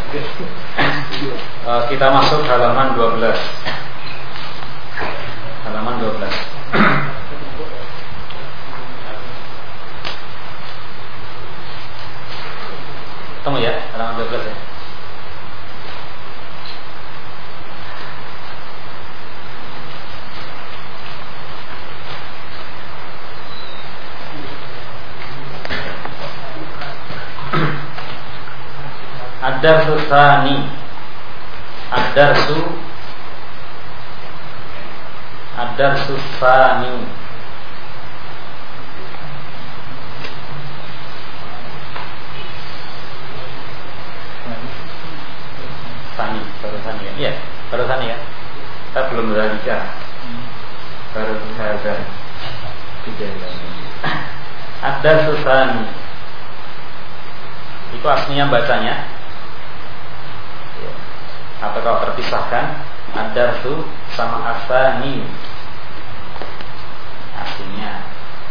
Kita masuk halaman 12. Halaman 12. Ketemu ya, halaman 12 ya. Ad-darsu tsani. Ad-darsu tsani. Barusan ya. Iya, barusan ya. Kita belum berbicara. Baru ada bicara. Ad-darsu tsani. Itu aslinya bacanya atau kalau terpisahkan ad-darsu sama as-tsani aslinya.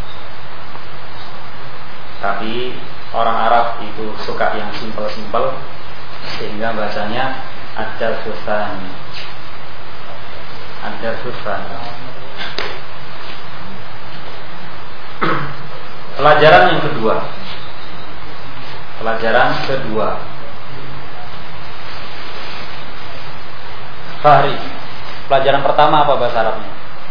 Tapi orang Arab itu suka yang simpel-simpel sehingga bacanya ad-darsu tsani. Ad-darsu tsani. Pelajaran yang kedua. Pelajaran kedua. Fahri, pelajaran pertama apa bahasa Arabnya?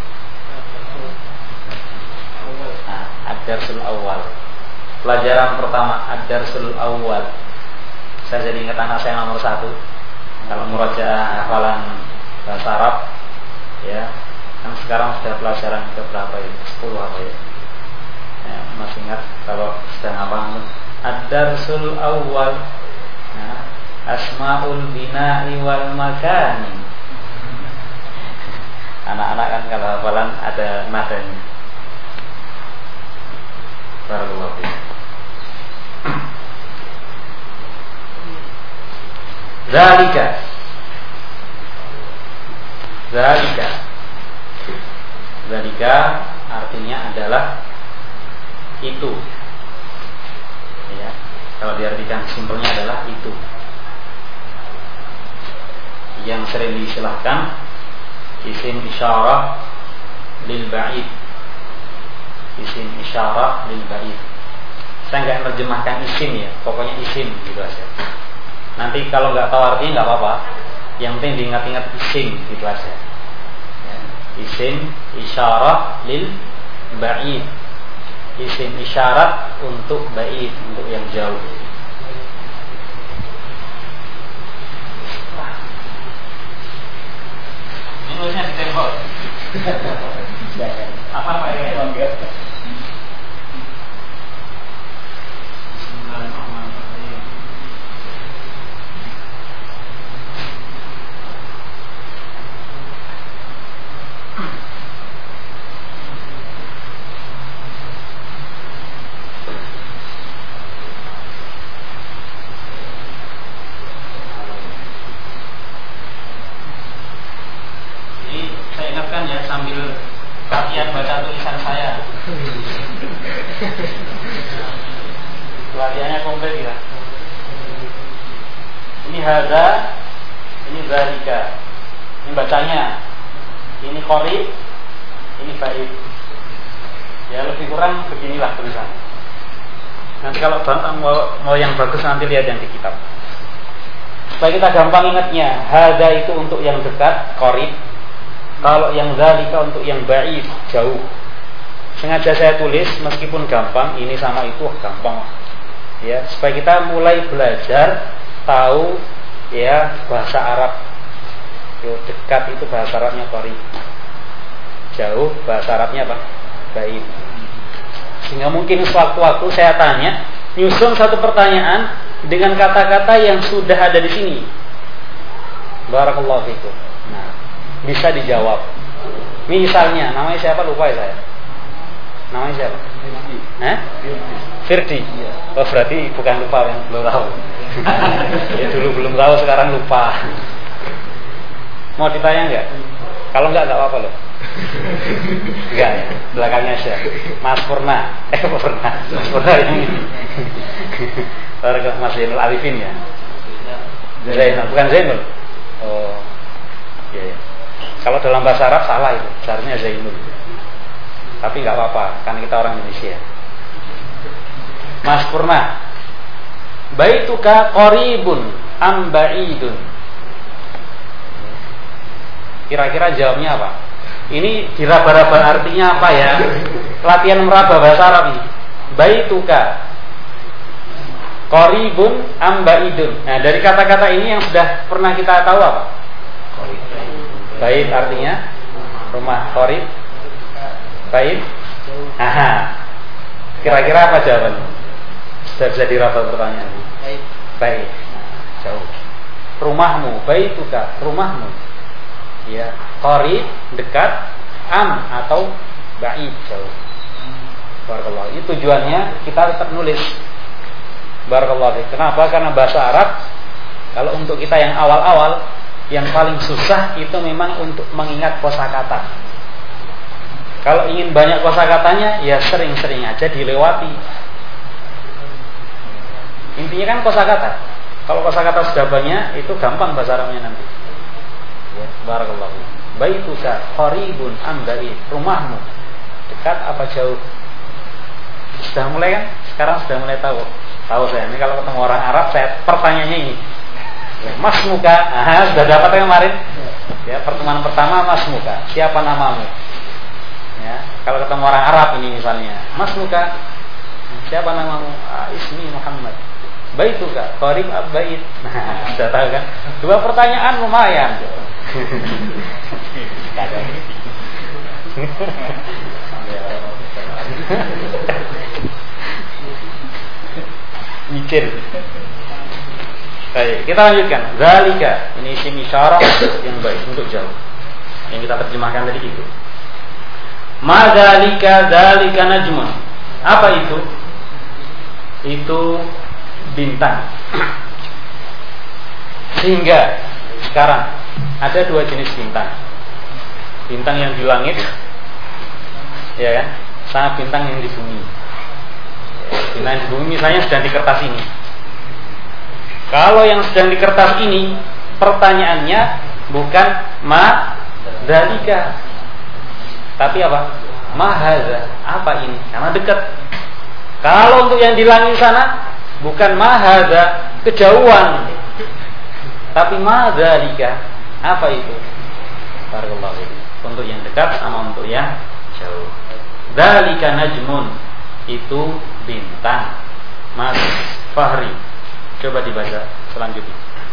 Ad-darsul awal. Pelajaran pertama ad-darsul awal. Saya jadi ingat anak saya nomor 1. Kalau murajaah hafalan bahasa Arab, ya, kan sekarang sudah pelajaran ke berapa ya? 10 apa ya? Masih ingat kalau sedang apa? Ad-darsul awal. Nah, asmaul bina'i wal makani. Anak-anak kan kalau hafalan ada nadanya. Barakallahu fiik. Zalika artinya adalah itu. Ya, kalau diartikan simpelnya adalah itu. Yang sering diistilahkan isim isyarah lil ba'id. Isim isyarah lil ba'id. Saya enggak menerjemahkan isim ya, pokoknya isim gitu aja. Nanti kalau enggak tahu artinya enggak apa-apa. Yang penting diingat-ingat isim gitu aja. Isim isyarah lil ba'id. Isim isyarat untuk ba'id, untuk yang jauh. Nulisnya di tembok. Apa ya? Bismillahirrahmanirrahim. Sambil latihan baca tulisan saya. Latihannya komplit ya. Ini hadza, ini zalika. Ini bacanya. Ini qarib, ini ba'id. Ya lebih kurang beginilah tulisan. Nanti kalau mau yang bagus nanti lihat yang di kitab. Supaya kita gampang ingatnya, hadza itu untuk yang dekat, qarib. Kalau yang zalika untuk yang ba'id, jauh. Sengaja saya tulis meskipun gampang, ini sama itu gampang. Ya, supaya kita mulai belajar tahu ya bahasa Arab. Yo, dekat itu bahasa Arabnya qarib. Jauh bahasa Arabnya apa? Ba'id. Sehingga mungkin sewaktu-waktu saya tanya, nyusun satu pertanyaan dengan kata-kata yang sudah ada di sini. Barakallahu fikum. Nah, bisa dijawab. Misalnya, namanya siapa lupa ya saya. Namanya siapa? Firdi. Oh berarti bukan lupa, yang belum tahu. Ya dulu belum tahu, sekarang lupa. Mau ditanya enggak? Kalau enggak apa-apa loh. Enggak ya, belakangnya aja. Mas Purna. Mas Purna ini. Mas Zainul Arifin ya. Zainal, bukan Zainul. Oh, iya. Kalau dalam bahasa Arab salah itu, seharusnya Zainul. Tapi nggak apa-apa, kan kita orang Indonesia. Mas Purna, baituka qaribun am ba'idun. Kira-kira jawabnya apa? Ini diraba-raba artinya apa ya? Latihan meraba bahasa Arab ini. Baituka qaribun am ba'idun. Nah, dari kata-kata ini yang sudah pernah kita tahu apa? Bait artinya rumah, qarib bait. Aha. Kira-kira apa jawabannya? Sudah bisa diraba pertanyaan. Bait. Jauh. Rumahmu, baituka, rumahmu. Ya, qarib dekat, am atau ba'id jauh. Barakallahu. Ini tujuannya kita tetap nulis. Barakallahu. Kenapa? Karena bahasa Arab kalau untuk kita yang awal-awal yang paling susah itu memang untuk mengingat kosakata. Kalau ingin banyak kosakatanya ya sering-sering aja dilewati. Intinya kan kosakata. Kalau kosakata sudah banyak itu gampang bahasa Arabnya nanti. Ya, barakallahu. Baituka qaribun am ba'id. Rumahmu dekat apa jauh? Sudah mulai kan? Sekarang sudah mulai tahu. Tahu saya. Ini kalau ketemu orang Arab saya pertanyaannya ini. Ya, Mas Muka. Sudah dapat yang kemarin. Ya, pertemuan pertama Mas Muka. Siapa namamu? Ya, kalau ketemu orang Arab ini misalnya, Mas Muka. Siapa namamu? Ismi Muhammad. Baituka qarib am ba'id. Nah, sudah tahu kan? Dua pertanyaan lumayan. Mikir. Baik, kita lanjutkan. Zalika, ini isim isyarah yang baik untuk jauh. Yang kita terjemahkan tadi itu. Ma zalika zalika najmun. Apa itu? Itu bintang. Sehingga sekarang ada dua jenis bintang. Bintang yang di langit, ya kan? Sama bintang yang di bumi. Bintang yang di bumi misalnya sedang di kertas ini. Kalau yang sedang di kertas ini, pertanyaannya bukan ma dzalika, tapi apa? Ma hadza. Apa ini? Karena dekat. Kalau untuk yang di langit sana, bukan ma hadza, kejauhan. Tapi ma dzalika, apa itu? Barakallahu. Untuk yang dekat sama untuk yang jauh. Dzalika najmun, itu bintang. Mas Fahri, coba dibaca selanjutnya.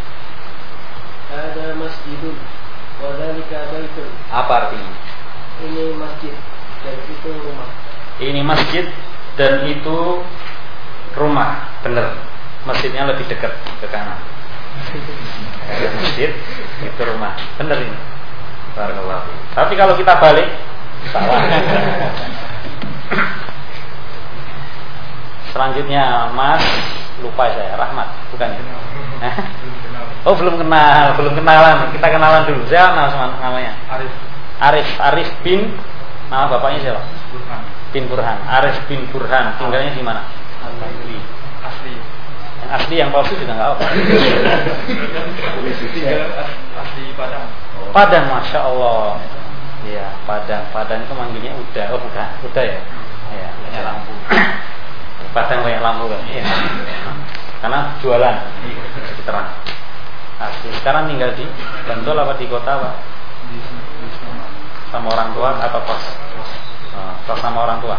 Ada masjidun wa dzalika baitun. Apa artinya? Ini masjid dan itu rumah. Ini masjid dan itu rumah. Benar. Masjidnya lebih dekat ke kanan. Masjid itu rumah. Benar ini. Barakallahu. Tapi kalau kita balik salah. Selanjutnya Mas, lupa saya, Rahmat, bukan ya? Oh, belum kenalan. Kita kenalan dulu. Siapa namanya? Arif bin, nama bapaknya siapa? Burhan. Bin Burhan. Arif bin Burhan. Tinggalnya di mana? Asli. Yang asli, yang palsu juga nggak apa. Asli Padang. Padang, masya Allah. Iya, Padang itu manggilnya Uda. Oh bukan, Uda ya. Iya, banyak lampu. Padang banyak lampu kan. Iya. Karena jualan. Jadi terang. Asli. Sekarang tinggal di Bantul apa di kota apa? Di Sama orang tua atau kos? Kos sama orang tua.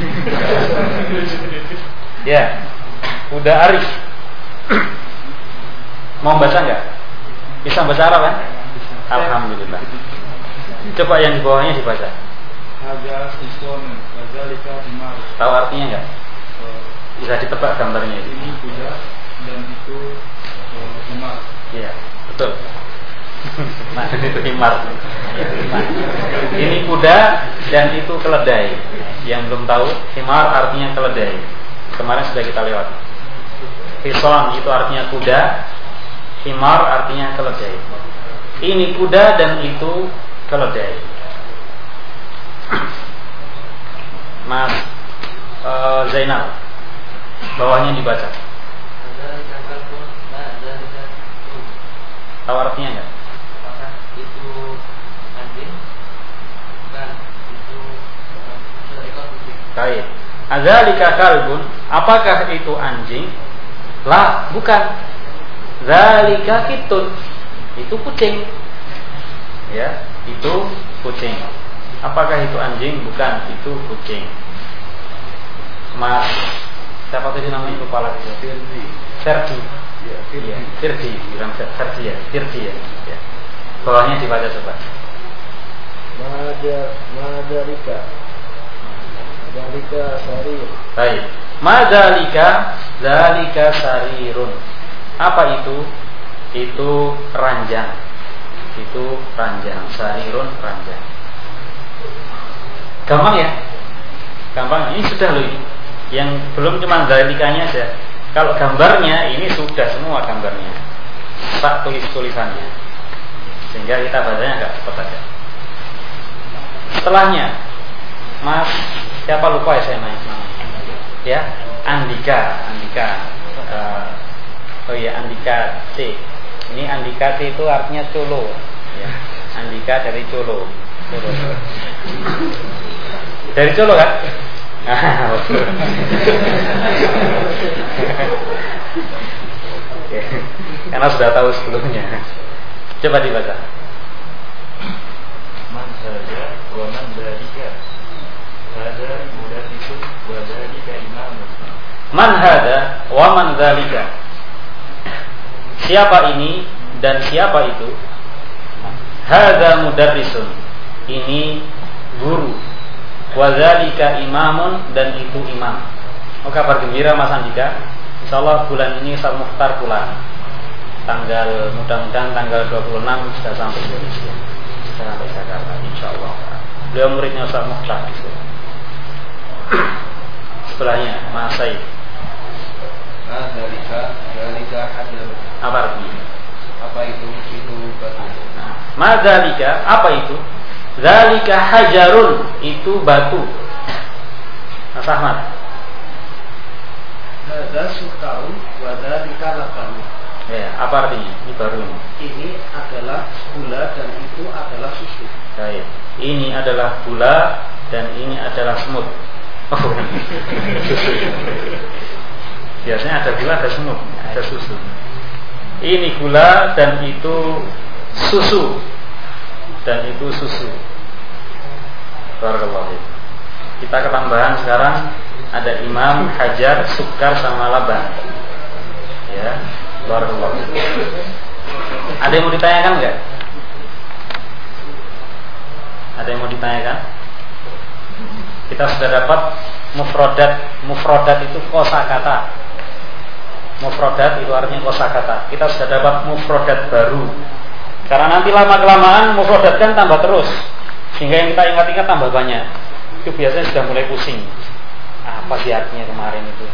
Ya, udah Arif. Mau baca nggak? Bisa baca Arab kan? Alhamdulillah. Coba yang di bawahnya dibaca. Hadza isun wadzalika himar. Tahu artinya nggak? Bisa ditebak gambarnya itu. Ini kuda dan itu himar. Iya, betul. Nah, itu himar. Ini kuda dan itu keledai. Yang belum tahu, himar artinya keledai. Kemarin sudah kita lewati. Hison itu artinya kuda, himar artinya keledai. Ini kuda dan itu keledai. Mas Zainal, bawahnya dibaca. Adzalika kalbun, apakah itu anjing? La, bukan. Dzalika kitun, itu kucing. Ya, itu kucing. Apakah itu anjing? Bukan, itu kucing. Mas, siapa tadi namanya kepala itu? Ferdi. Ya, Firdi, bilang Ferdi ya, Firdi ya. Ya. Bawahnya dibaca coba. Madalika sarir. Baik. Zalika sarirun. Apa itu? Itu ranjang. Itu ranjang. Sarirun, ranjang. Gampang ya? Gampang. Ini sudah loh ini. Yang belum cuma zalikanya aja. Kalau gambarnya ini sudah semua gambarnya. Tak tulisannya. Sehingga kita bacanya agak cepat aja. Setelahnya, Mas, siapa lupa ya saya nanya? Ya, Andika. Andika C. Ini Andika C itu artinya colo. Ya, Andika dari colo. Dari colo kan? Karena sudah tahu sebelumnya. Coba dibaca. Man hada wa man dzalika. Hada mudarrisun wa dzalika imamun. Man hada wa man dzalika. Siapa ini dan siapa itu? Hada mudarrisun. Ini guru. Wa dzalika imamun, dan itu imam. Oh, kabar gembira Mas Andika. Insyaallah bulan ini Ustaz Mukhtar pulang. Mudah-mudahan tanggal 26 sudah sampai Indonesia. Sudah sampai Jakarta insyaallah. Beliau muridnya Ustaz Mukhtar gitu. Sebelahnya Mas Said. Dzalika hajar. Apa artinya? Apa itu? Itu batu. Nah, madzalika, apa itu? Dzalika hajarun, itu batu. Mas Ahmad. Hadza sukarun wa dzalika laban. Ya, apa artinya? Ini baru ini. Ini adalah gula dan itu adalah susu. Baik. Ini adalah gula dan ini adalah semut. Oh, susu. Biasanya ada gula, ada semut, ada susu. Ini gula dan itu susu. Dan itu susu. Barakallahu. Kita ketambahan sekarang ada Imam, Hajar, Sukar sama Laban. Ya, barakallahu. Ada yang mau ditanyakan enggak? Ada yang mau ditanyakan? Kita sudah dapat mufrodat. Mufrodat itu kosakata. Mufrodat itu artinya kosakata. Kita sudah dapat mufrodat baru. Karena nanti lama-kelamaan mufrodat kan tambah terus, sehingga yang kita ingat-ingat tambah banyak. Itu biasanya sudah mulai pusing. Apa sih artinya kemarin itu?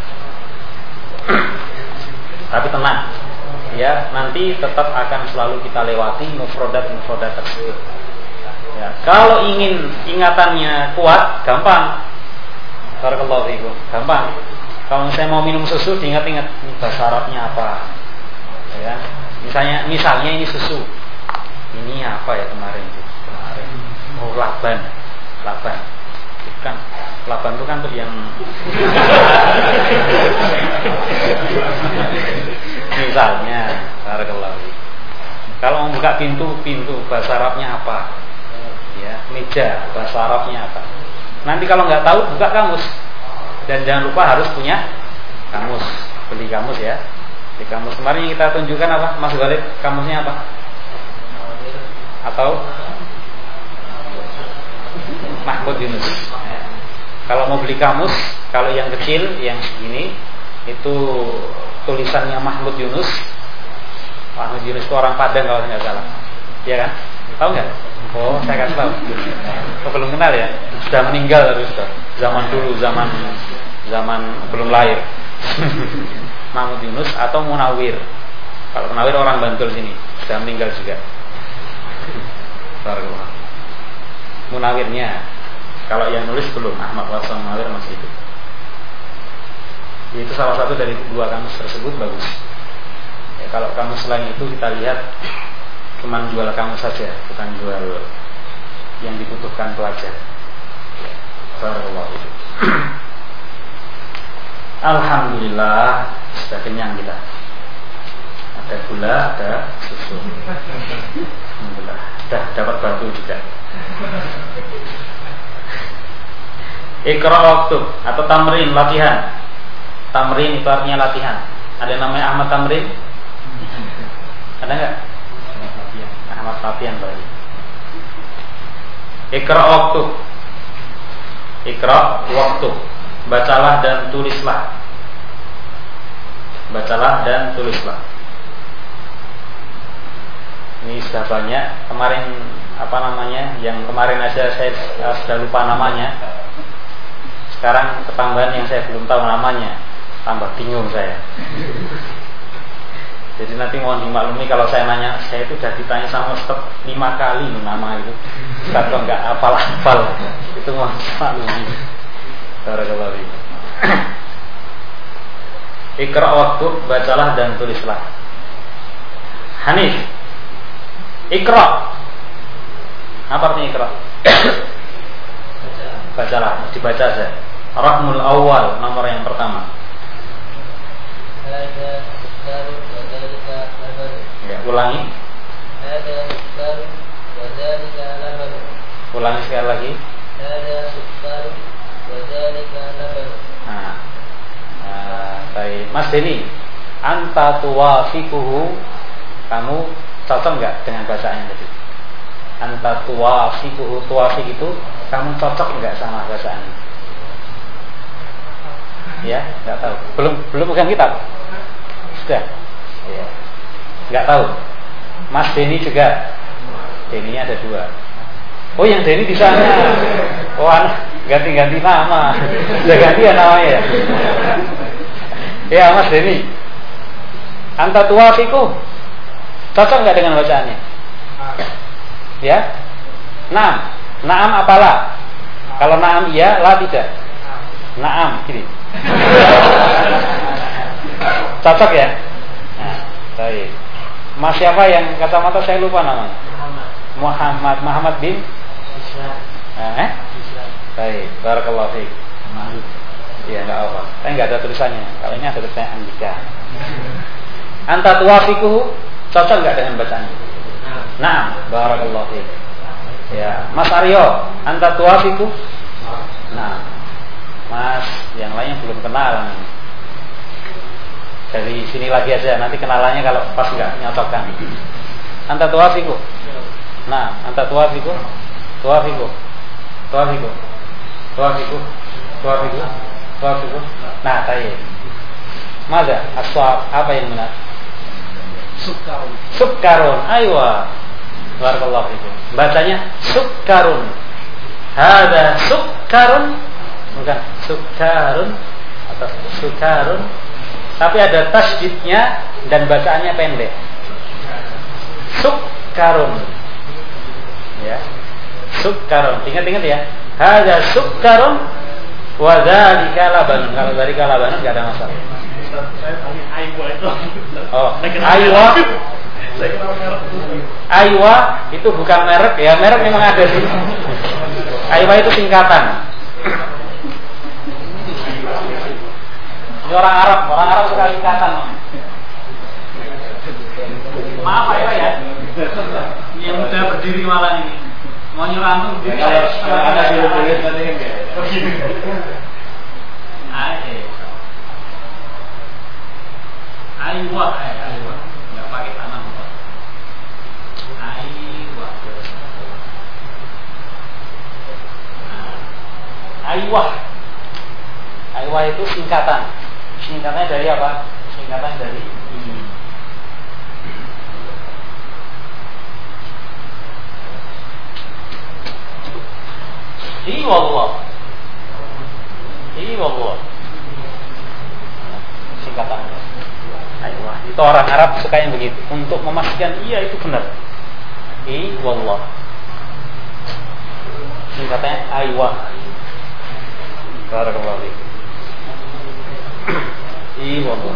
Tapi tenang, ya, nanti tetap akan selalu kita lewati mufrodat tersebut. Ya, kalau ingin ingatannya kuat, gampang. Barakallahu fiikum, gampang. Kalau saya mau minum susu, diingat-ingat ini bahasa Arabnya apa. Ya, misalnya ini susu. Ini apa ya kemarin itu? Oh, laban. Kan laban itu kan tuh yang misalnya, barakallahu. Kalau membuka pintu bahasa Arabnya apa? Ya, meja bahasa Arabnya apa? Nanti kalau nggak tahu buka kamus. Dan jangan lupa harus punya kamus. Beli kamus ya. Di kamus kemarin kita tunjukkan apa? Mas Walid, kamusnya apa? Atau Mahmud Yunus. Kalau mau beli kamus, kalau yang kecil, yang segini, itu tulisannya Mahmud Yunus. Mahmud Yunus itu orang Padang kalau nggak salah, ya kan? Tahu nggak? Oh, saya kasih tahu. Oh, belum kenal ya? Sudah meninggal terus. Zaman dulu, zaman belum lahir. Mahmud Yunus atau Munawir. Kalau Munawir orang Bantul sini, sudah meninggal juga. Munawirnya. Kalau yang nulis belum, Ahmad Wasan Munawir masih hidup. Itu salah satu dari dua kamus tersebut bagus. Ya, kalau kamus selain itu kita lihat cuma jual kamus saja, bukan jual yang dibutuhkan pelajar. Barakallahu. Alhamdulillah sudah kenyang kita. Ada gula, ada susu. Alhamdulillah. Sudah dapat batu juga. Iqra waktu atau tamrin, latihan. Tamrin itu artinya latihan. Ada yang namanya Ahmad Tamrin? Ada enggak? Ahmad latihan berarti. Iqra waktu. Iqra waktu. Bacalah dan tulislah. Bacalah dan tulislah. Ini sudah banyak. Kemarin apa namanya? Yang kemarin aja saya sudah lupa namanya. Sekarang ketambahan yang saya belum tahu namanya. Tambah bingung saya. Jadi nanti mohon dimaklumi kalau saya nanya. Saya itu sudah ditanya sama Ustaz 5 kali nama itu. Ustaz kok enggak hafal-hafal. Itu mohon dimaklumi. Barakallahu fiik. Iqra waktu, bacalah dan tulislah. Hanif. Iqra. Apa artinya iqra? Bacalah, dibaca saja. Rahmul awal, nomor yang pertama. Ya, ulangi. Ulangi sekali lagi. Baik, Mas Deni, anta tuwafikuhu, kamu cocok nggak dengan bacaannya tadi? Anta tuwafikuhu, tuwafik itu kamu cocok nggak sama bacaannya? Ya, nggak tahu. Belum pegang kitab? Sudah? Ya. Nggak tahu. Mas Deni juga. Deninya ada 2. Oh, yang Deni di sana. Oh, ganti-ganti nama. Sudah ganti ya namanya ya. Ya, Mas Deni. Anta tuwafiku. Cocok nggak dengan bacaannya? Ya? Naam. Naam apalah? Kalau naam iya, la tidak. Naam, gini. Cocok ya? Nah, baik. Mas siapa yang kacamata saya lupa namanya? Muhammad bin Baik, barakallahu fiik. Iya, enggak apa. Tapi enggak ada tulisannya. Kalau ini ada tulisannya Andika. Anta tuwafikuhu, cocok enggak dengan bacaannya? Naam, barakallahu fiik. Ya, Mas Aryo, anta tuwafiku? Nah, Mas, yang lainnya belum kenalan. Dari sini lagi aja, nanti kenalannya kalau pas enggak nyocokkan. Anta tuwafiku? Nah, anta tuwafiku? Tuwafiku. Tuwafiku. Tuwafiku. Tuwafiku. Tuwafiku. Nah, tadi. Mada? Aswab, apa yang benar? Sukkarun. Sukkarun. Aywa. Barakallahu fikum. Bacanya sukkarun. Hada sukkarun. Bukan sukkarun atau sukkarun. Tapi ada tasydidnya dan bacaannya pendek. Sukkarun. Ya. Sukkarun. Ingat-ingat ya. Hada sukkarun wa dzalika labanun. Kalau dzalika labanun enggak ada masalah. Saya tanya Aywa itu. Oh, Aywa. Aywa itu bukan merek ya, merek memang ada sih. Aywa itu singkatan. Ini orang Arab suka singkatan. Maaf Aywa ya. Ini yang muda berdiri malah ini. Mau nyuruh antum berdiri. Ada dulu tadi kan ya. Aywa, nggak pakai tanam. Aywa itu singkatan. Singkatannya dari apa? Singkatan dari ini. Wallah. Singkatan. Aywa. Itu orang Arab suka yang begitu. Untuk memastikan iya itu benar. Wallah. Singkatannya Aywa. Barakallahu fiik. Wallah.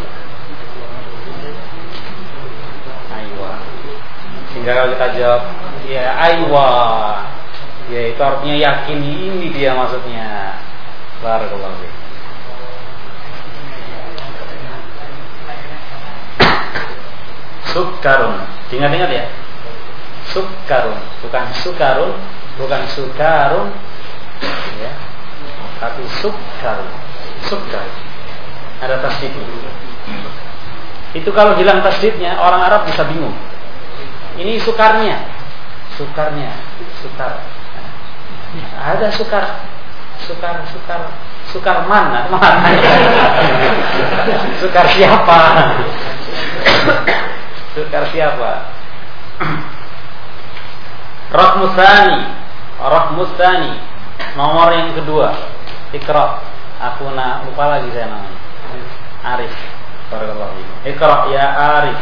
Aywa. Sehingga kalau kita jawab ya Aywa, ya itu artinya yakin, ini dia maksudnya. Barakallahu fiik. Sukkarun. Diingat-ingat ya. Sukkarun, bukan sukarun, bukan sukarun, ya. Tapi sukkarun. Sukkar. Ada tasdid. Itu kalau hilang tasdidnya, orang Arab bisa bingung. Ini sukarnya, sukar. Ada Sukarman, mana? Sukar siapa? Sukar siapa? Raqmusani, nomor yang kedua. Iqra. Aku lupa lagi saya namanya. Arif. Barakallahu fiik. Iqra ya Arif.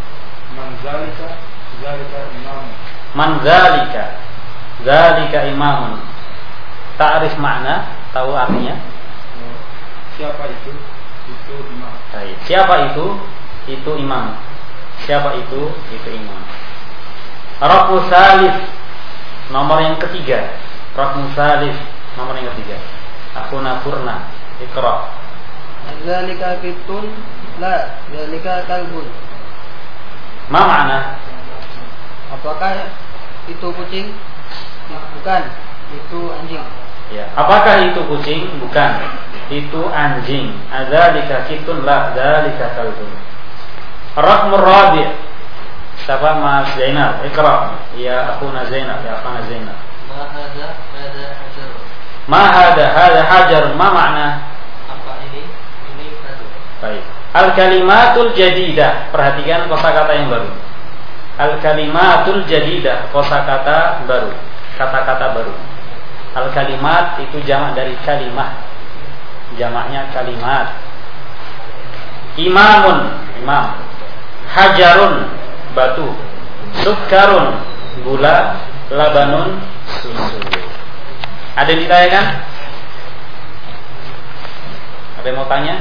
Man zalika imamun. Ta'rif makna, tahu artinya? Siapa itu? Itu imam. Baik. Siapa itu? Itu imam. Siapa itu? Itu imam. Raqmu salif, nomor yang ketiga. Raqmu salif, nomor yang ketiga. Akhuna Purna. Iqra. Zalika kitun, la zalika kalbun. Ma makna? Apakah itu kucing? Bukan, itu anjing. Ya. Apakah itu kucing? Bukan. Itu anjing. Adzalika kitun, la dzalika kalbun. Raqmur rabi'. Siapa Mas Zainal? Iqra. Ya akhuna Zainal, ya akhana Zainal. Ma hada hajar. Ma makna? Apa ini? Ini batu. Baik. Al-kalimatul jadidah. Perhatikan kosakata yang baru. Al-kalimatul jadidah, kosakata baru, kata-kata baru. Al-kalimat itu jamak dari kalimah. Jamaknya kalimat. Imamun, imam. Hajarun, batu. Sukkarun, gula. Labanun, susu. Ada yang ditanyakan? Ada yang mau tanya?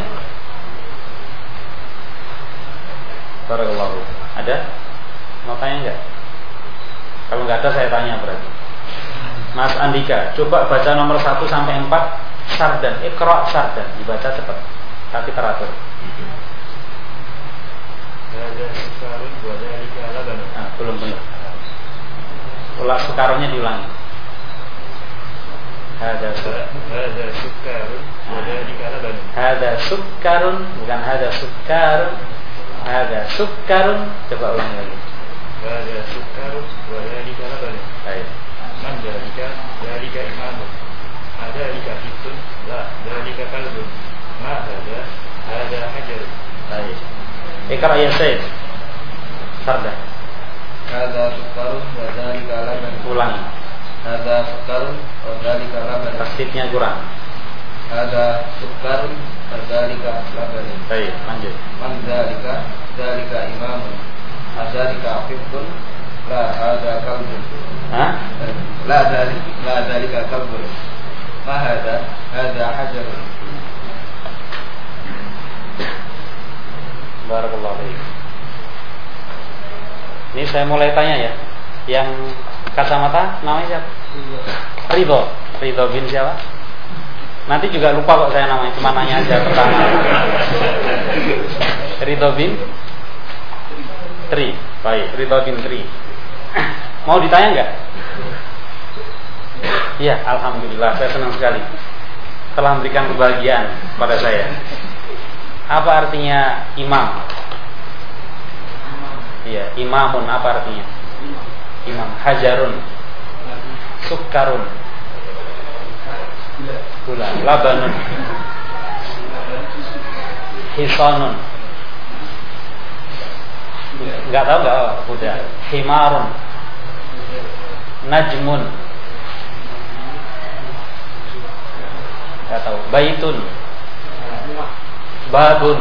Barakallahu. Ada? Mau tanya enggak? Kalau enggak ada saya tanya berarti. Mas Andika, coba baca nomor 1 sampai 4 sardan. Iqra sardan, dibaca cepat tapi teratur. Belum benar. Ulang sukarunnya diulangi. Hada sukkarun wa dzalika laban. Hada sukkarun, bukan hada sukkarun. Hada sukkarun, coba ulangi lagi. Hada sukkarun wa dzalika laban. Baik. Man dzalika imamun. Ada itun, la dzalika kalbun. Ma hada hajar. Baik. Iqra ya Sayyid. Sarda. Hada sukkarun wa dzalika laban. Ulangi. Hada sukkarun wa dzalika laban. Tasdidnya kurang. Hada sukkarun wa dzalika laban. Baik, lanjut. Man dzalika imamun. Adzalika afifun, la hada kalbun. Hah? La dzalika kalbun. Ma hada hajarun. Barakallahu fiik. Ini saya mulai tanya ya. Yang kacamata namanya siapa? Ridho bin siapa? Nanti juga lupa kok saya namanya, cuma nanya aja pertama. Ridho bin Tri. Baik, Ridho bin Tri. Mau ditanya enggak? Iya, alhamdulillah saya senang sekali. Telah memberikan kebahagiaan pada saya. Apa artinya imam? Iya, imamun apa artinya? Imam. Hajarun, sukkarun, gula. Labanun, hisanun. Enggak tahu enggak? Udah. Himarun, najmun. Enggak tahu. Baitun, babun.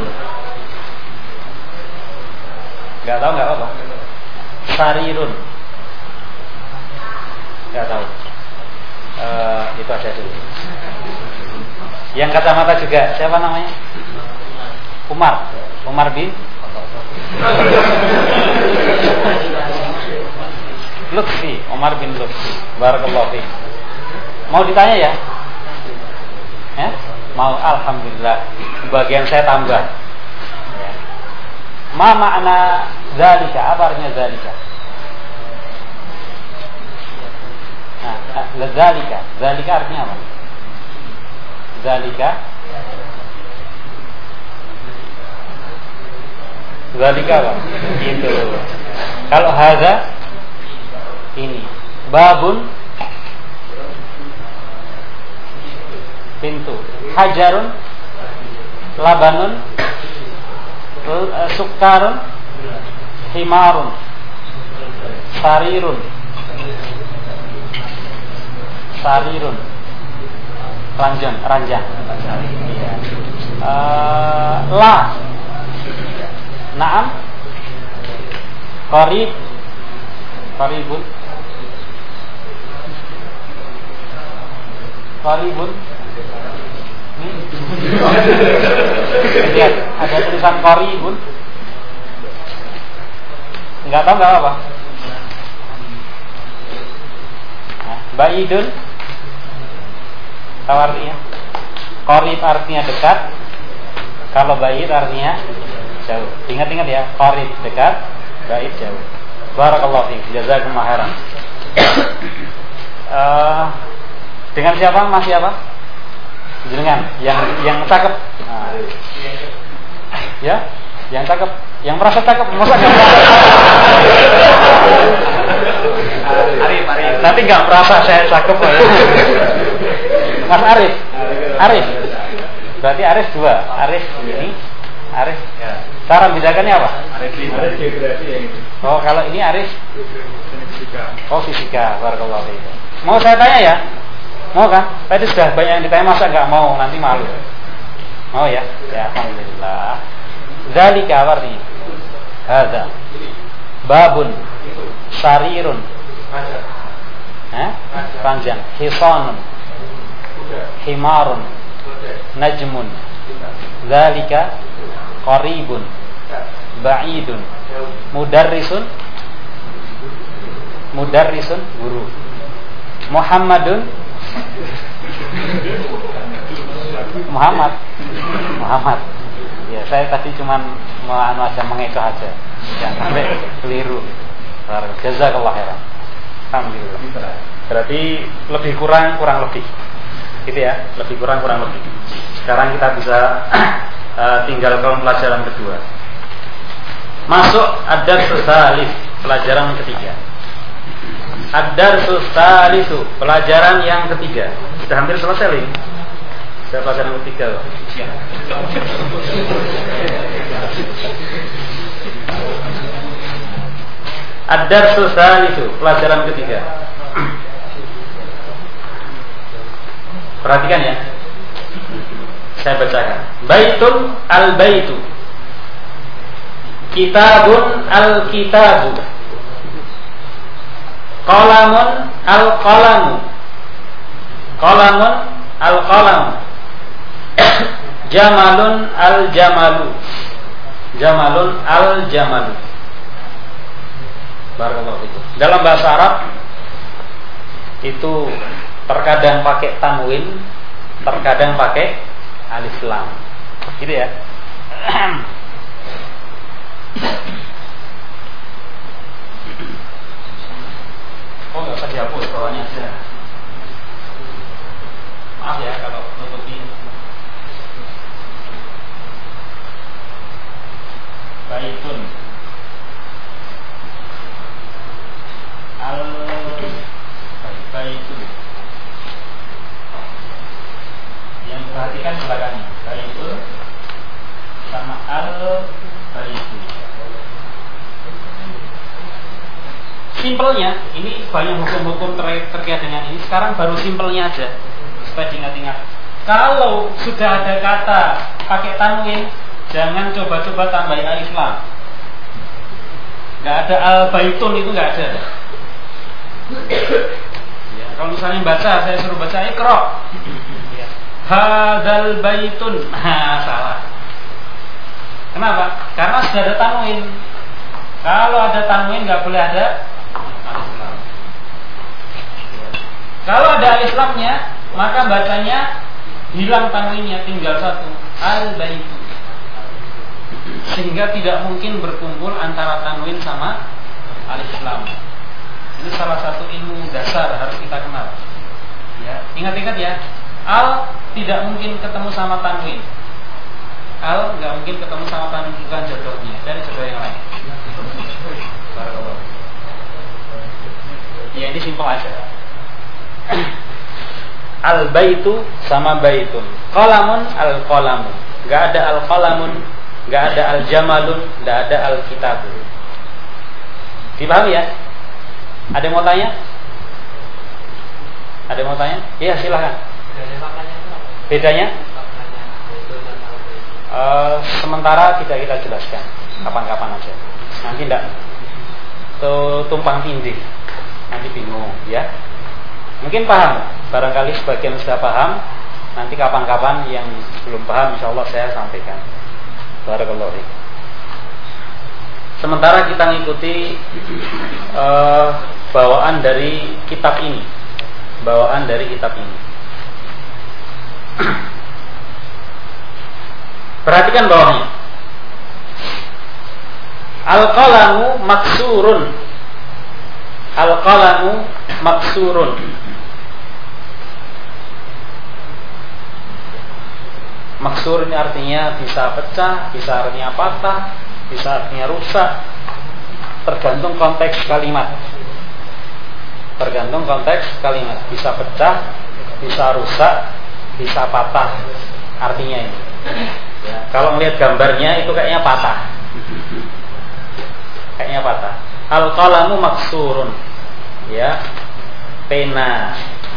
Enggak tahu enggak apa-apa. Sarirun. Enggak tahu. Itu aja dulu. Yang kacamata juga siapa namanya? Umar bin Lutfi. Umar bin Lutfi. Barakallahu fiik. Mau ditanya ya? Mau, alhamdulillah. Bagian saya tambah. Ma makna zalika? Apa artinya zalika? Nah, zalika. Zalika artinya apa? Zalika. Zalika apa? Itu. Kalau hadza ini. Babun pintu. Hajarun labanun sukkarun himarun sarirun ranjang la na'am qaribun lihat ada tulisan qaribun. Enggak tahu enggak apa. Baidun tahu artinya? Qarib artinya dekat. Kalau baid artinya jauh. Ingat-ingat ya, qarib dekat, baid jauh. Barakallahu fiik, jazakumullah khairan. Dengan siapa? Mas siapa? Dengan yang cakep. Ya, yang cakep, yang merasa cakep, masa nggak merasa? Arif. Nanti nggak merasa saya cakep. Mas Arif. Berarti Arif 2. Arif ini, Arif. Cara bedakannya apa? Arif geografi yang ini. Oh, kalau ini Arif fisika. Oh, fisika. Barakallahu fiik. Mau saya tanya ya? Mau kan? Tadi sudah banyak yang ditanya, masa nggak mau, nanti malu. Mau ya? Ya, alhamdulillah. Zalika apa artinya? Hadza babun sarirun panjang, hisanun himarun najmun, zalika qaribun ba'idun, mudarrisun guru, Muhammadun Muhammad. Ya, saya tadi cuma mengecoh aja, jangan sampai keliru. Jazakallah khairan. Alhamdulillah. Berarti lebih kurang lebih, gitu ya, lebih kurang lebih. Sekarang kita bisa tinggal ke pelajaran kedua. Masuk ad-darsus tsalits, pelajaran ketiga. Ad-darsus tsalits, pelajaran yang ketiga. Sudah hampir selesai ini. Saya pelajaran ketiga loh. Ad-darsus tsalits, pelajaran ketiga. Perhatikan ya. Saya bacakan. Baitun al-baitu. Kitabun al-kitabu. Qalamun al-qalamu. Qalamun al-qalamu. Jamalun al-jamalu. Jamalun al-jamalu. Barakallahu fikum. Dalam bahasa Arab itu terkadang pakai tanwin, terkadang pakai alif lam. Gitu ya. Oh, enggak usah dihapus, bawahnya aja. Maaf ya kalau tutupi. Baitun al-baitu. Yang perhatikan belakangnya. Baitun sama al-baitu. Simpelnya, ini banyak hukum-hukum terkait dengan ini. Sekarang baru simpelnya aja, supaya diingat-ingat. Kalau sudah ada kata pakai tanwin, jangan coba-coba tambahin alif lam. Nggak ada al-baitun, itu nggak ada. Ya, kalau misalnya baca, saya suruh baca iqra. Hadzal baitun, salah. Kenapa? Karena sudah ada tanwin. Kalau ada tanwin nggak boleh ada alif lam. Kalau ada alif lamnya, maka bacanya hilang tanwinnya, tinggal satu, al-baitu. Sehingga tidak mungkin berkumpul antara tanwin sama alif lam. Ini salah satu ilmu dasar harus kita kenal. Ya, ingat-ingat ya. Al tidak mungkin ketemu sama tanwin. Al nggak mungkin ketemu sama tanwin, bukan jodohnya. Dari jodoh yang lain. Ya, ini simpel aja. Al baitu sama baitun. Qalamun al qalamun. Enggak ada al qalamun, enggak ada al jamalun, enggak ada al kitabun. Dipahami ya? Ada yang mau tanya? Ada yang mau tanya? Iya, silakan. Bedanya? Sementara kita jelaskan kapan-kapan aja. Nanti enggak tumpang tindih. Nanti bingung ya. Mungkin paham, barangkali sebagian sudah paham. Nanti kapan-kapan yang belum paham, insyaallah saya sampaikan. Barakallahu fiik. Sementara kita ngikuti bawaan dari kitab ini. Bawaan dari kitab ini. Perhatikan bawahnya. Al-qalamu maksurun. Al-qalamu maksurun. Maksur ini artinya bisa pecah, bisa artinya patah, bisa artinya rusak. Tergantung konteks kalimat. Tergantung konteks kalimat. Bisa pecah, bisa rusak, bisa patah. Artinya ini. Ya, kalau melihat gambarnya itu kayaknya patah. Kayaknya patah. Al-qalamu maksurun. Ya. Pena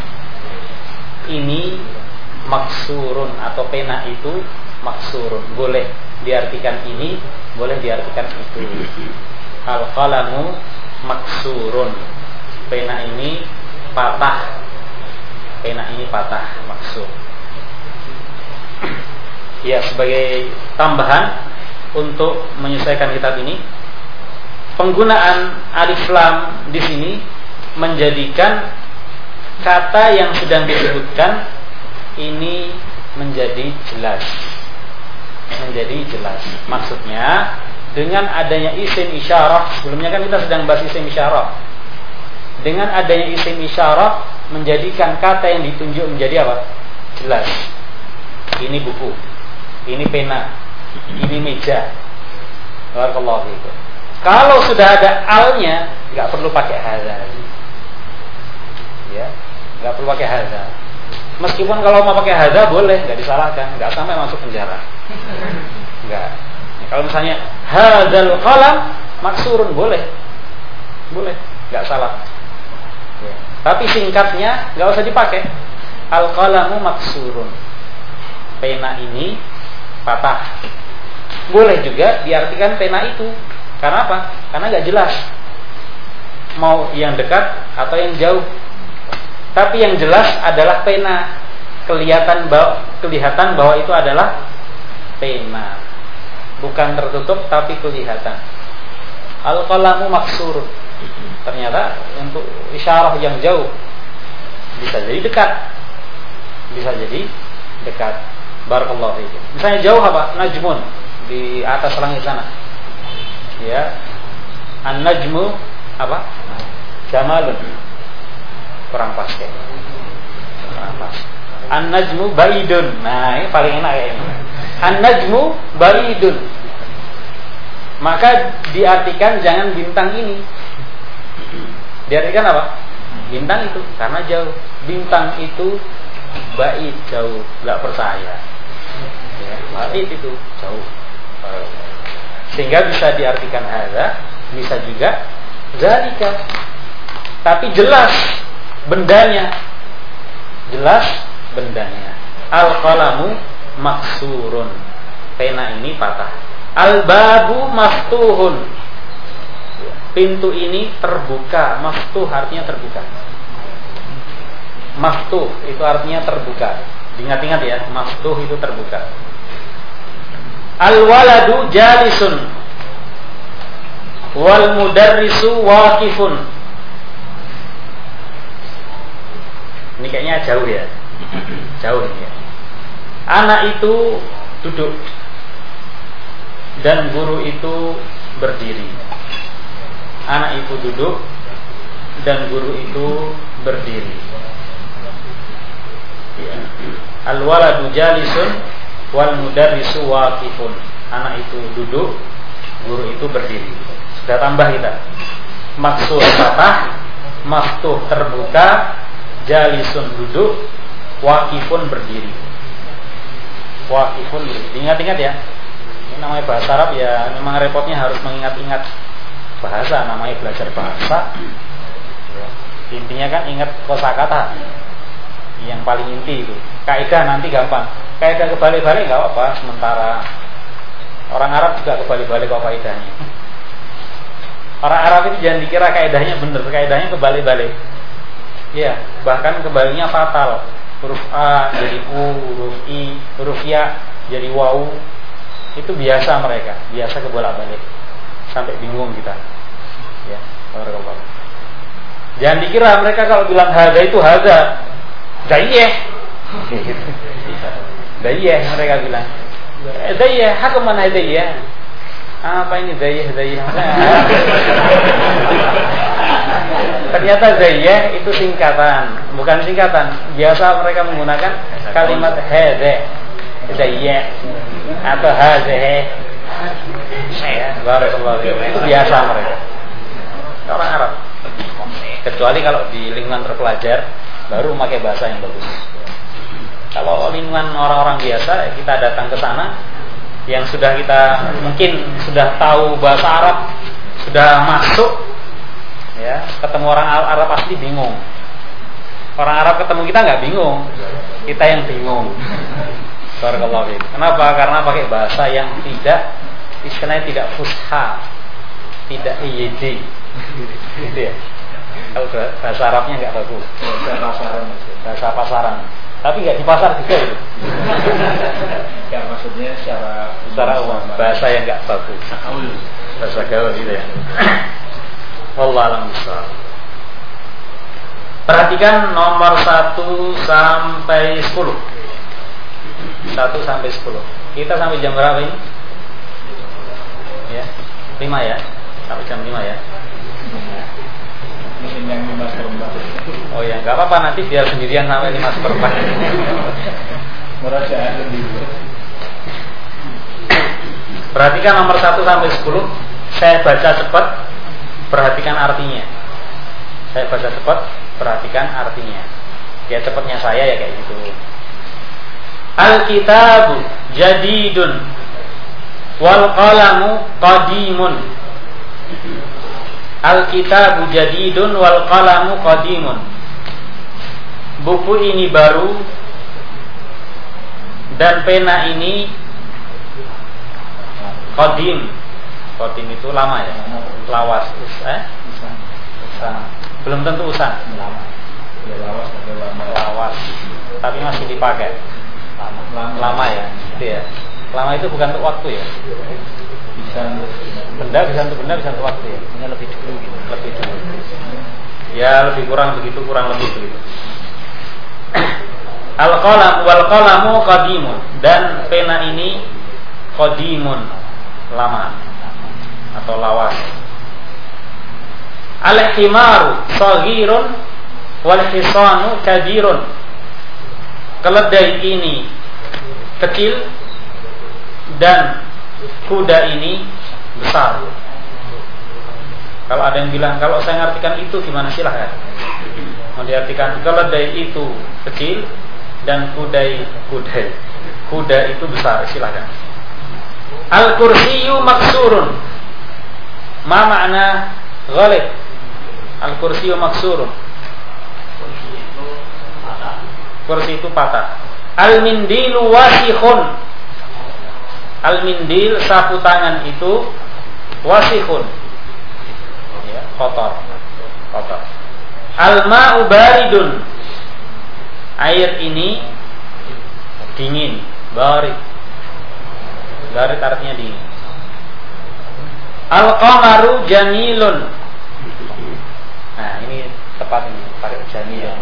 ini maksurun atau pena itu maksurun. Boleh diartikan ini, boleh diartikan itu. Al-qalamu maksurun. Pena ini patah. Pena ini patah, maksur. Ya, sebagai tambahan untuk menyesuaikan kitab ini, penggunaan alif lam di sini menjadikan kata yang sedang disebutkan ini menjadi jelas. Menjadi jelas. Maksudnya dengan adanya isim isyarah, sebelumnya kan kita sedang bahas isim isyarah. Dengan adanya isim isyarah menjadikan kata yang ditunjuk menjadi apa? Jelas. Ini buku, ini pena, ini meja. Barakallahu fiikum. Kalau sudah ada alnya, nggak perlu pakai hadza. Ya, nggak perlu pakai hadza. Meskipun kalau mau pakai hadza boleh, nggak disalahkan, nggak sampai masuk penjara. Nggak. Kalau misalnya hadzal qalam maksurun boleh, nggak salah. Ya. Tapi singkatnya nggak usah dipakai. Al qalamu maksurun. Pena ini patah. Boleh juga diartikan pena itu. Karena apa? Karena nggak jelas mau yang dekat atau yang jauh. Tapi yang jelas adalah pena. Kelihatan bahwa itu adalah pena. Bukan tertutup tapi kelihatan. Al-qalamu maksur. Ternyata untuk isyarah yang jauh bisa jadi dekat. Bisa jadi dekat. Barakallahu fiikum. Misalnya jauh apa? Najmun di atas langit sana. Ya. An-najmu apa? Jamalun. Kurang pas kayaknya. Kurang pas. An-najmu baidun. Nah, ini paling enak kayaknya. An-najmu baidun. Maka diartikan jangan bintang ini. Diartikan apa? Bintang itu karena jauh. Bintang itu baid, jauh, enggak percaya. Ya, baid itu jauh. Sehingga bisa diartikan hadza, bisa juga zalika. Tapi jelas bendanya. Jelas bendanya. Al-qalamu maksurun. Pena ini patah. Al-babu maftuhun. Pintu ini terbuka. Maftuh artinya terbuka. Maftuh itu artinya terbuka. Ingat-ingat ya, maftuh itu terbuka. Al-waladu jalisun wal mudarrisu waqifun. Ini kayaknya jauh ya. Jauh ini ya. Anak itu duduk. dan guru itu berdiri. Anak itu duduk dan guru itu berdiri. Al-waladu jalisun wal mudarrisu waqifun. Anak itu duduk, guru itu berdiri. Sudah tambah kita. Maksur patah, maftuh terbuka, jalisun duduk, waqifun berdiri. Waqifun berdiri. Ingat-ingat ya. Ini namanya bahasa Arab ya, memang repotnya harus mengingat-ingat bahasa, namanya belajar bahasa. Intinya kan ingat kosakata. Yang paling inti itu. Kaidah nanti gampang. Kaidah kebalik-balik enggak apa-apa sementara. Orang Arab juga kebalik-balik kok kaidahnya. Orang Arab itu jangan dikira kaidahnya benar, kaidahnya kebalik-balik. Iya, bahkan kebaliknya fatal. Huruf A jadi U, huruf I, huruf Ya jadi waw. Itu biasa mereka, biasa kebolak-balik. Sampai bingung kita. Ya, barakallahu. Jangan dikira mereka kalau bilang haza itu haza. Daiyah. Daiyah mereka bilang. Daiyah, hak mana daiyah? Apa ini daiyah? Ternyata daiyah itu singkatan, bukan singkatan. Biasa mereka menggunakan kalimat hadza, daiyah atau hadza. Barakallahu fiikum. Itu biasa mereka. Orang Arab. Kecuali kalau di lingkungan terpelajar baru memakai bahasa yang bagus. Kalau lingkungan orang-orang biasa, kita datang ke sana yang sudah kita mungkin sudah tahu bahasa Arab, sudah masuk, ya, ketemu orang Arab pasti bingung. Orang Arab ketemu kita nggak bingung, kita yang bingung. Barakallahu fiik. Kenapa? Karena pakai bahasa yang tidak, istilahnya tidak fusha, tidak EYD, gitu ya. Kalau bahasa Arabnya nggak bagus, bahasa pasaran. Tapi nggak di pasar juga itu. Ya maksudnya secara umum, bahasa yang nggak bagus, bahasa gaul gitu ya. Wallahu a'lam bishawab. Perhatikan nomor 1 sampai 10. 1 sampai 10. Kita sampai jam berapa ini? Ya, 5 ya. Sampai jam 5 ya. Mungkin yang 5/4. Oh ya, nggak apa-apa, nanti biar sendirian sampai 5/4. Merajaah lebih. Perhatikan nomor 1 sampai 10. Saya baca cepat, perhatikan artinya. Saya baca cepat, perhatikan artinya. Ya cepatnya saya ya kayak gitu. Al-kitabu jadidun wal qalamu qadimun. Al-kitabu jadidun wal qalamu qadimun. Buku ini baru dan pena ini qadim. Qadim itu lama ya. Lawas usan. Belum tentu usan. Lawas. Tapi masih dipakai. Lama ya. Itu ya. Lama itu bukan untuk waktu ya. Benda bisa untuk benda, bisa untuk waktu ya. Ini lebih dulu gitu. Lebih dulu. Ya lebih kurang begitu, kurang lebih begitu. Al-qalam wal qalamu qadimun, dan pena ini qadimun, lama atau lawas. Al-himaru saghirun wal hisanu kabirun. Keledai ini kecil dan kuda ini besar. Kalau ada yang bilang, kalau saya ngartikan itu gimana, silahkan. Mau diartikan keledai itu kecil dan kuda itu besar, silahkan. Al-kursiyu maksurun. Ma makna ghalib? Al-kursiyu maksurun. Kursi itu patah. Al-mindilu wasikhun. Al-mindil, sapu tangan itu wasikhun, ya, kotor. Al-ma'u baridun. Air ini dingin, barid. Barid artinya dingin. Al-qamaru jamilun. Nah, ini tepat ini, pakai jamilun.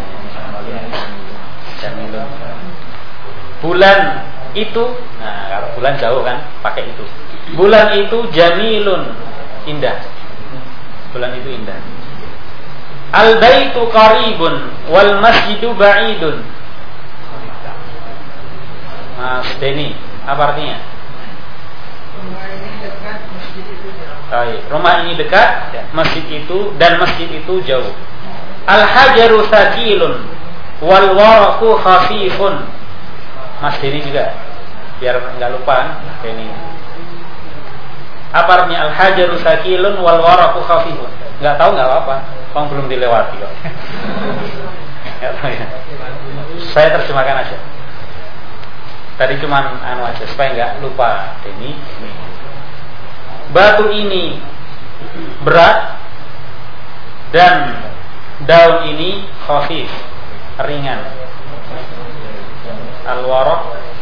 Jamilun. Bulan itu, nah kalau bulan jauh kan pakai itu. Bulan itu jamilun, indah. Bulan itu indah. Al-baitu qaribun wal masjidu ba'idun. Mas Denny, apa artinya? Rumah ini dekat, masjid itu jauh. Baik, rumah ini dekat, masjid itu dan masjid itu jauh. Al-hajaru thaqilun wal waraqu khafifun. Mas Denny juga, biar enggak lupa Denny. Apa artinya al-hajaru thaqilun wal waraqu khafifun? Enggak tahu enggak apa-apa. Kamu belum dilewati kok. Enggak tahu ya. Saya terjemahkan aja. Tadi cuman aja supaya enggak lupa Denny. Batu ini berat dan daun ini khafif, ringan. Al-waraq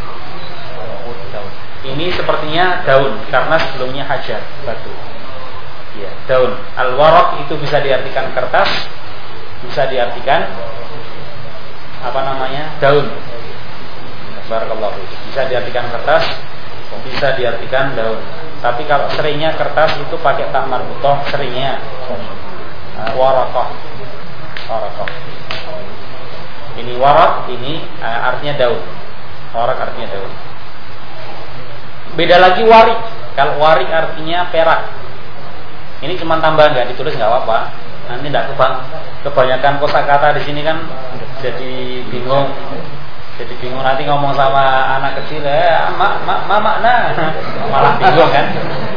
ini sepertinya daun karena sebelumnya hajar, batu. Ya, daun. Al-waraq itu bisa diartikan kertas, bisa diartikan apa namanya? Daun. Barakallahu. Bisa diartikan kertas, bisa diartikan daun. Tapi kalau seringnya kertas itu pakai ta marbutah, seringnya waraqah. Waraqah. Ini waraq, ini artinya daun. Waraq artinya daun. Beda lagi warik. Kalau warik artinya perak. Ini cuma tambahan, nggak ditulis nggak apa-apa. Nanti tidak kebanyakan kosakata di sini kan jadi bingung. Jadi bingung nanti ngomong sama anak kecil, makna malah bingung kan.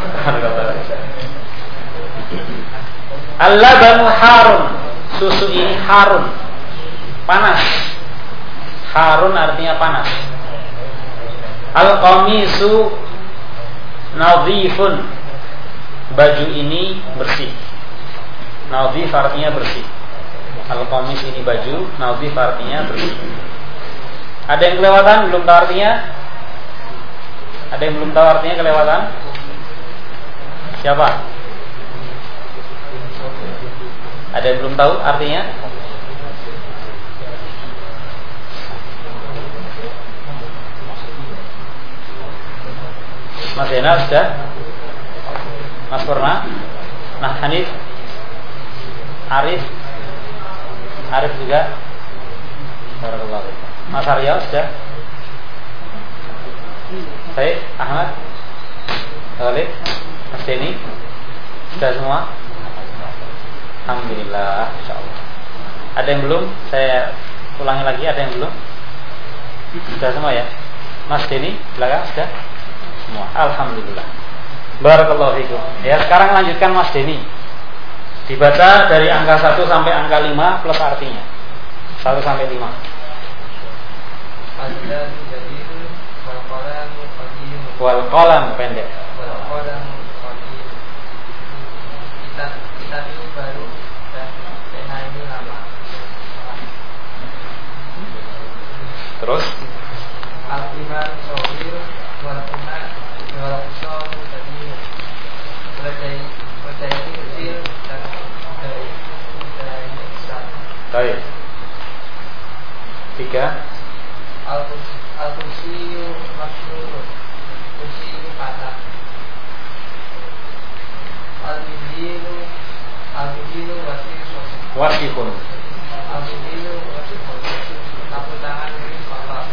Al-labanu harun, susu ini harun, panas. Harun artinya panas. Al-qamisu nadhifun, baju ini bersih. Nadhif artinya bersih. Al-qamis ini baju, nadhif artinya bersih. Ada yang kelewatan belum tahu artinya? Ada yang belum tahu artinya kelewatan? Siapa? Ada yang belum tahu artinya? Mas Zainal sudah? Mas Purna? Nah, Hanif? Arif juga? Barakallahu fiik. Mas Arya sudah? Baik, Ahmad? Khalid? Mas Denny? Sudah semua? Alhamdulillah, insyaallah. Ada yang belum? Saya ulangi lagi, ada yang belum? Sudah semua ya? Mas Denny, belakang sudah? Semua. Alhamdulillah. Barakallahu fiikum. Ya, sekarang lanjutkan Mas Denny. Dibaca dari angka 1 sampai angka 5 plus artinya. 1 sampai 5. Wal qalam pendek. Kitab ini baru dan pena ini lama. Terus Al-Iman Sohir Wal-Iman Wal-Qusam Tadi Percaya ini kecil dan percaya ini besar. baik. 3. Al-Kursiyu Maksurun, kursi ini patah. Al-Bidilu Wasifun. Al-Bidilu Wasifun, sapu tangan ini patah.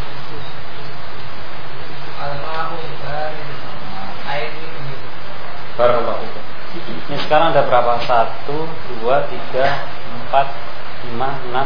Al-Ma'u Barin, air ini. Barakallahu fiikum. Ini sekarang ada berapa? 1, 2, 3, 4, 5, 6, 7, 8, 9,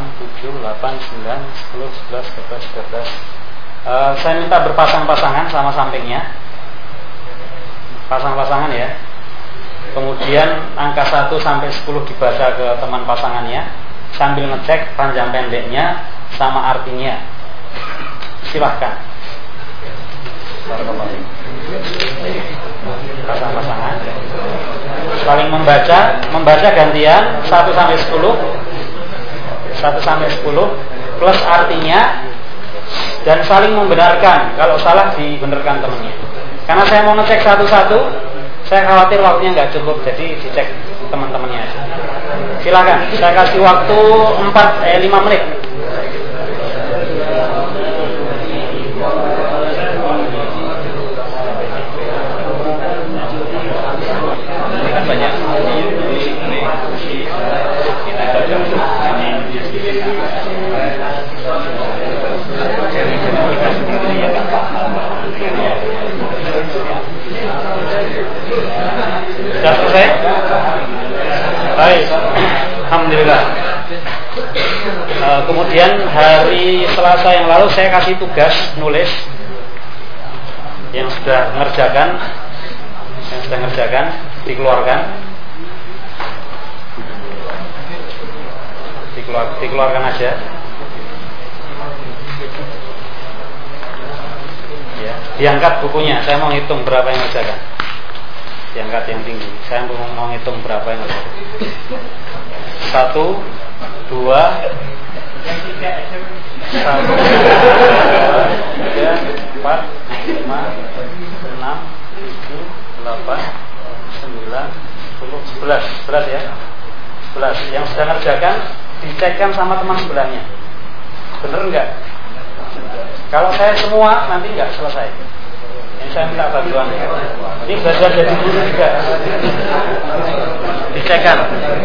10, 11, 12, 13. Saya minta berpasang-pasangan sama sampingnya. Pasang-pasangan ya. Kemudian angka 1 sampai 10 dibaca ke teman pasangannya sambil ngecek panjang pendeknya sama artinya. Silahkan. Barakallahu fiikum. Pasang-pasangan. Saling membaca gantian 1 sampai 10. 1 sampai 10 plus artinya dan saling membenarkan. Kalau salah dibenarkan temannya. Karena saya mau ngecek satu-satu, saya khawatir waktunya nggak cukup, jadi dicek teman-temannya aja. Silakan, saya kasih waktu 5 menit. Sudah selesai? Baik, alhamdulillah. Kemudian hari Selasa yang lalu saya kasih tugas nulis yang sudah mengerjakan, dikeluarkan aja. Ya, diangkat bukunya. Saya mau hitung berapa yang mengerjakan. Diangkat yang tinggi. Saya mau hitung berapa yang mengerjakan. 1, 2, 3, 4, 5, 6, 7, 8, 9, 10, 11 ya. 11. Yang sudah ngerjakan dicekkan sama teman sebelahnya. Bener enggak? Kalau saya semua nanti enggak selesai. Ini saya minta bantuan. Ini belajar jadi guru juga. Dicekkan.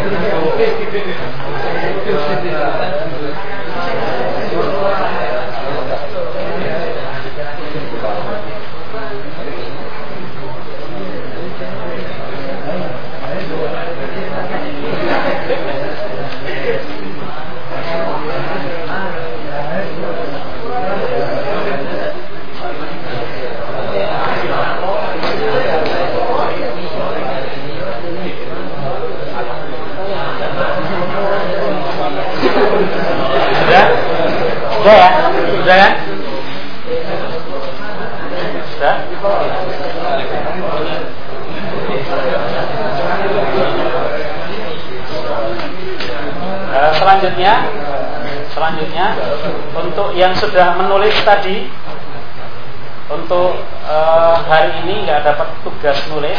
Sudah ya? Sudah kan? Sudah? Selanjutnya untuk yang sudah menulis tadi, untuk hari ini nggak dapat tugas nulis,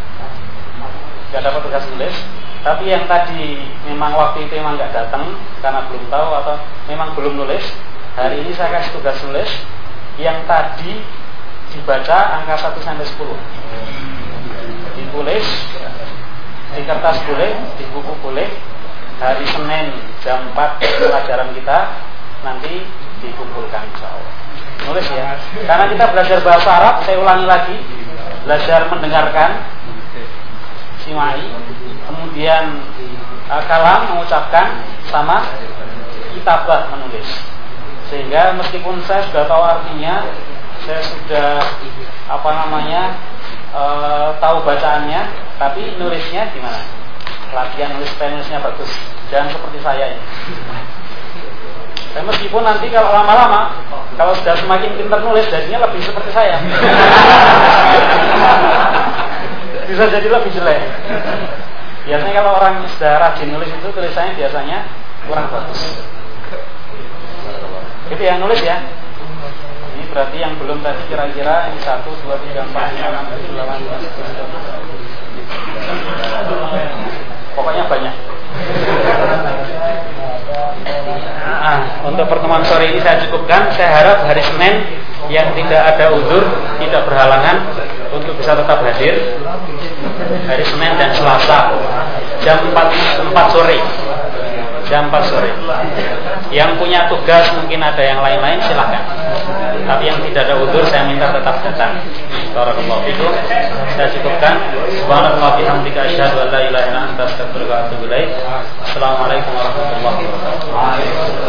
tapi yang tadi memang waktu itu memang nggak datang karena belum tahu atau memang belum nulis. Hari ini saya kasih tugas nulis yang tadi dibaca angka 1 sampai 10. Ditulis di kertas boleh, di buku boleh. Hari Senin jam 4 pelajaran kita nanti dikumpulkan insyaallah. Nulis ya. Karena kita belajar bahasa Arab, saya ulangi lagi. Belajar mendengarkan, simai, kemudian kalam mengucapkan, sama kitabah menulis. Sehingga meskipun saya sudah tahu artinya, saya sudah tahu bacaannya, tapi nulisnya gimana? Latihan nulisnya bagus, jangan seperti saya ini. Saya meskipun nanti kalau lama-lama, kalau sudah semakin pintar nulis, jadinya lebih seperti saya. Bisa jadi lebih jelek. Biasanya kalau orang sudah rajin nulis itu tulisannya biasanya kurang bagus. Itu yang nulis ya. Ini berarti yang belum tadi kira-kira ini 1, 2, 3, 4, 5, 6, 7, 8, 9, 10. Pokoknya banyak. Untuk pertemuan sore ini saya cukupkan. Saya harap hari Senin yang tidak ada uzur, tidak berhalangan untuk bisa tetap hadir. Hari Senin dan Selasa jam 4 sore. Jam 4 sore. Yang punya tugas mungkin ada yang lain-lain silakan. Tapi yang tidak ada uzur saya minta tetap datang. Barakallahu fikum. Saya cukupkan. Subhanallah bihamdika asyhadu an la ilaha illa anta astaghfiruka wa atubu ilaik. Assalamualaikum warahmatullahi wabarakatuh.